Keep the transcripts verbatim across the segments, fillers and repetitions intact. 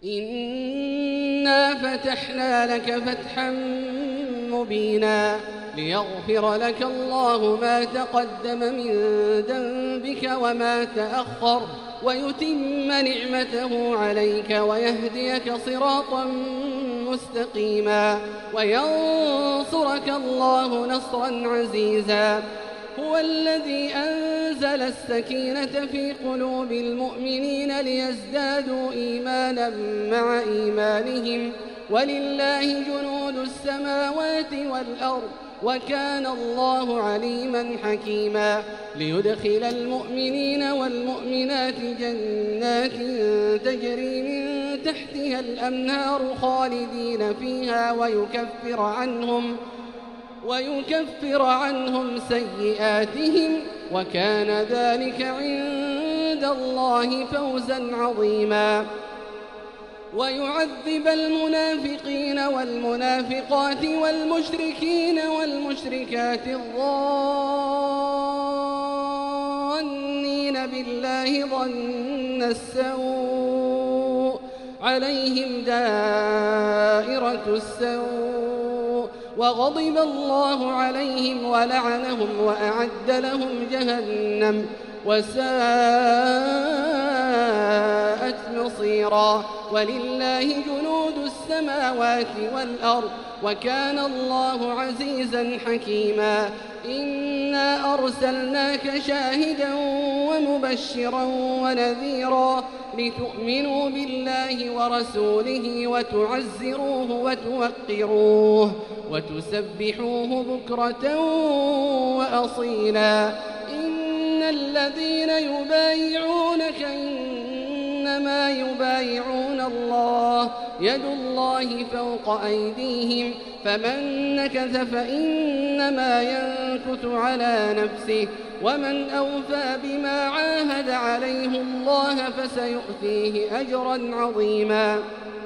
إنا فتحنا لك فتحا مبينا ليغفر لك الله ما تقدم من ذنبك وما تأخر ويتم نعمته عليك ويهديك صراطا مستقيما وينصرك الله نصرا عزيزا. هو الذي أنزل السكينة في قلوب المؤمنين ليزدادوا إيمانا مع إيمانهم ولله جنود السماوات والأرض وكان الله عليما حكيما. ليدخل المؤمنين والمؤمنات جنات تجري من تحتها الأنهار خالدين فيها ويكفر عنهم ويكفر عنهم سيئاتهم وكان ذلك عند الله فوزا عظيما. ويعذب المنافقين والمنافقات والمشركين والمشركات الظانين بالله ظن السوء عليهم دائرة السوء وغضب الله عليهم ولعنهم وأعد لهم جهنم وساءت مصيرا. ولله جنود السماوات والأرض وكان الله عزيزا حكيما. إنا أرسلناك شاهدا ومبشرا ونذيرا لتؤمنوا بالله ورسوله وتعزروه وتوقروه وتسبحوه بكرة وأصيلا. إن الذين يبايعونك إنما يبايعون الله يد الله فوق أيديهم فمن نكث فإنما ينكث على نفسه ومن أوفى بما عاهد عليه الله فسيؤتيه أجرا عظيما.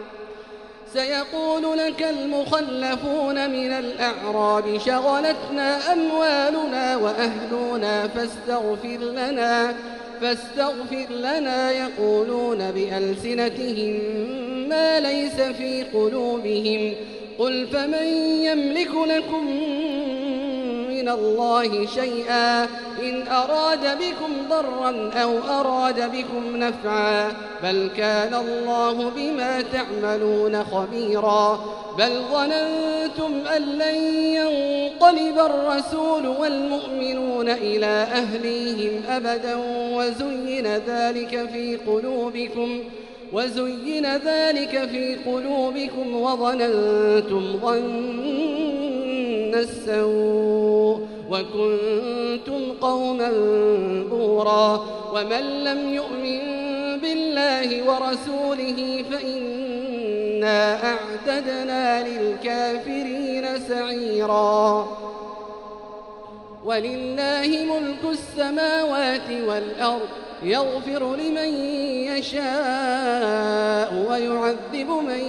سيقول لك المخلفون من الأعراب شغلتنا أموالنا وأهلنا فاستغفر لنا فاستغفر لنا يقولون بألسنتهم ما ليس في قلوبهم قل فمن يملك لكم من الله شيئا إن أراد بكم ضرا أو أراد بكم نفعا بل كان الله بما تعملون خبيرا. بل ظننتم أن لن ينقلب الرسول والمؤمنون إلى أهليهم أبدا وزين ذلك في قلوبكم وزين ذلك في قلوبكم وظننتم ظن السوء وكنتم قوما بورا. ومن لم يؤمن بالله ورسوله فإنا أعتدنا للكافرين سعيرا. ولله ملك السماوات والأرض يغفر لمن يشاء ويعذب من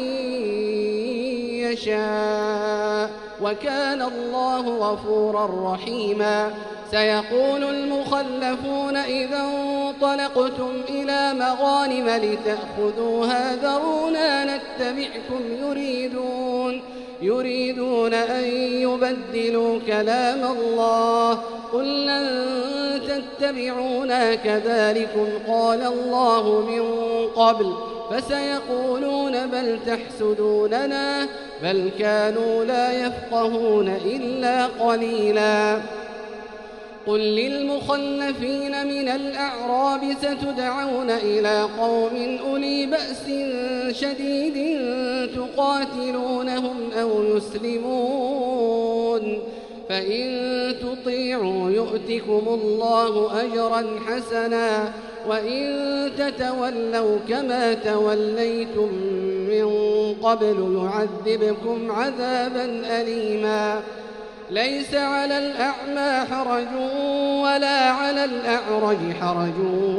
يشاء وكان الله غفورا رحيما. سيقول المخلفون إذا انطلقتم إلى مغانم لتأخذوها ذرونا نتبعكم يريدون يريدون أن يبدلوا كلام الله قل لن تتبعونا كذلكم قال الله من قبل فسيقولون بل تحسدوننا بل كانوا لا يفقهون إلا قليلا. قل للمخلفين من الأعراب ستدعون إلى قوم أولي بأس شديد تقاتلونهم أو يسلمون فإن تطيعوا يؤتكم الله أجرا حسنا وإن تتولوا كما توليتم من قبل يعذبكم عذابا أليما. ليس على الأعمى حرج ولا على الأعرج حرج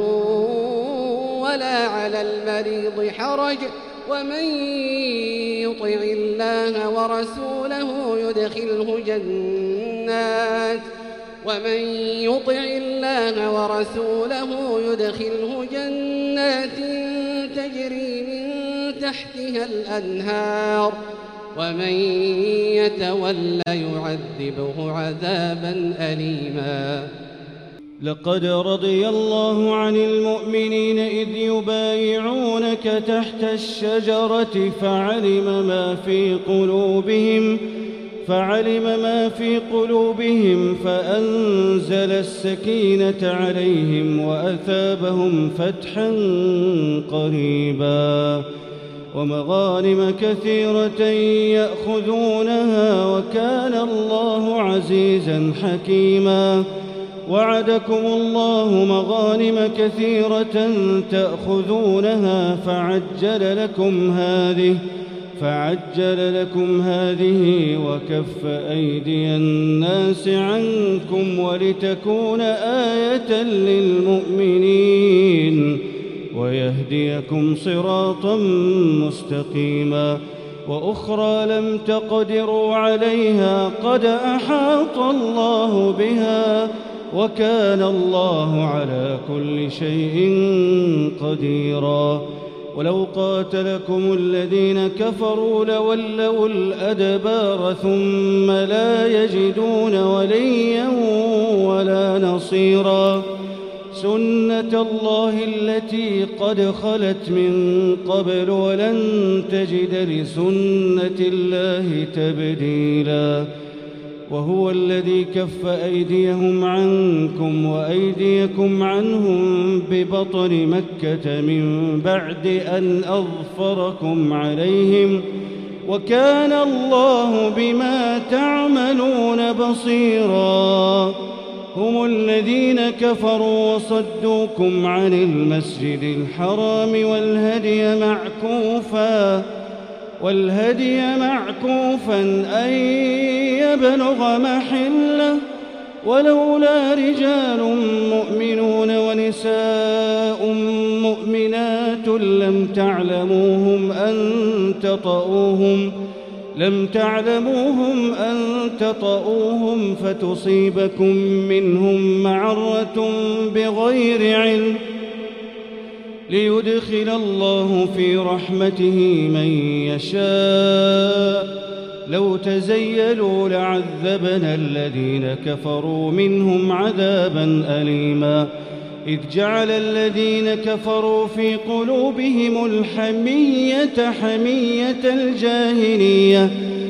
ولا على المريض حرج ومن يطع الله ورسوله يدخله جنات ومن يطع الله ورسوله يدخله جنات تجري من تحتها الأنهار ومن يتول يعذبه عذابا أليما. لقد رضي الله عن المؤمنين إذ يبايعونك تحت الشجرة فعلم ما في قلوبهم فعلم ما في قلوبهم فأنزل السكينة عليهم وأثابهم فتحا قريبا ومغانم كثيرة يأخذونها وكان الله عزيزا حكيما. وعدكم الله مغانم كثيرة تأخذونها فعجل لكم هذه فعجل لكم هذه وكف أيدي الناس عنكم ولتكون آية للمؤمنين ويهديكم صراطا مستقيما. وأخرى لم تقدروا عليها قد أحاط الله بها وكان الله على كل شيء قديرا. ولو قاتلكم الذين كفروا لولوا الأدبار ثم لا يجدون وليا ولا نصيرا. سنة الله التي قد خلت من قبل ولن تجد لسنة الله تبديلا. وهو الذي كف أيديهم عنكم وأيديكم عنهم ببطن مكة من بعد أن أظفركم عليهم وكان الله بما تعملون بصيرا. هم الذين كفروا وصدوكم عن المسجد الحرام والهدي معكوفا والهدي معكوفا أن يبلغ محله ولولا رجال مؤمنون ونساء مؤمنات لم تعلموهم أن تطؤوهم لم تعلموهم أن تطؤوهم فتصيبكم منهم معرة بغير علم ليدخل الله في رحمته من يشاء. لو تزيلوا لعذبنا الذين كفروا منهم عذابا أليما. إذ جعل الذين كفروا في قلوبهم الحمية حمية الجاهلية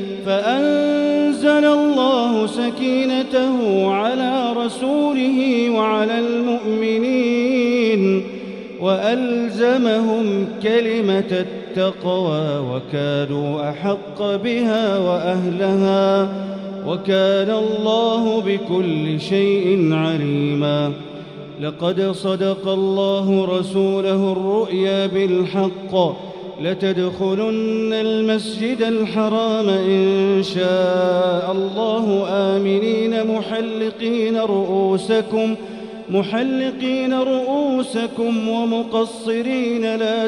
فأنزل الله سكينته على رسوله وعلى المؤمنين وألزمهم كلمة التقوى وكانوا أحق بها وأهلها وكان الله بكل شيء عليما. لقد صدق الله رسوله الرؤيا بالحق لتدخلن المسجد الحرام إن شاء الله آمنين محلقين رؤوسكم محلقين رؤوسكم ومقصرين لا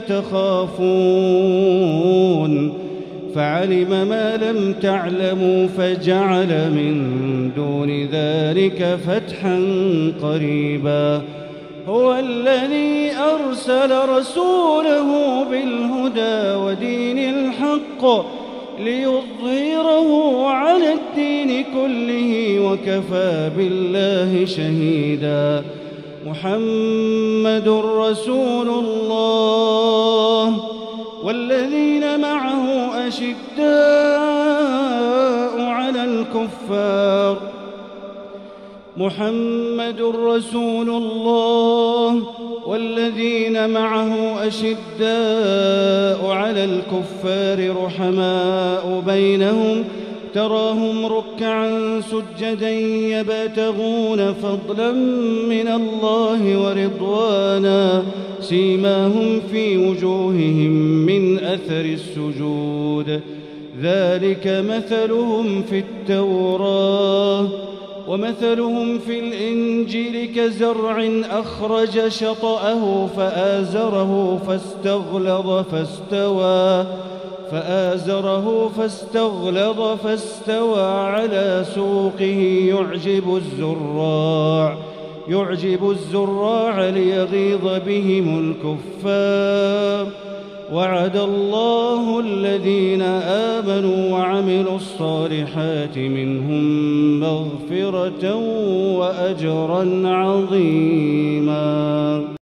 تخافون فعلم ما لم تعلموا فجعل من دون ذلك فتحا قريبا. هو الذي أرسل رسوله بالهدى ودين الحق ليظهره على الدين كله وكفى بالله شهيدا. محمد رسول الله والذين معه أشداء على الكفار محمد رسول الله والذين معه أشداء على الكفار رحماء بينهم تراهم ركعا سجدا يبتغون فضلا من الله ورضوانا سيماهم في وجوههم من أثر السجود ذلك مثلهم في التوراة ومثلهم في الإنجيل كزرع أخرج شطأه فآزره فاستغلظ فاستوى فآزره فاستغلظ فاستوى على سوقه يعجب الزراع يعجب الزراع ليغيظ بهم الكفار وعد الله الذين آمنوا وعملوا الصالحات منهم مغفرة وأجرا عظيما.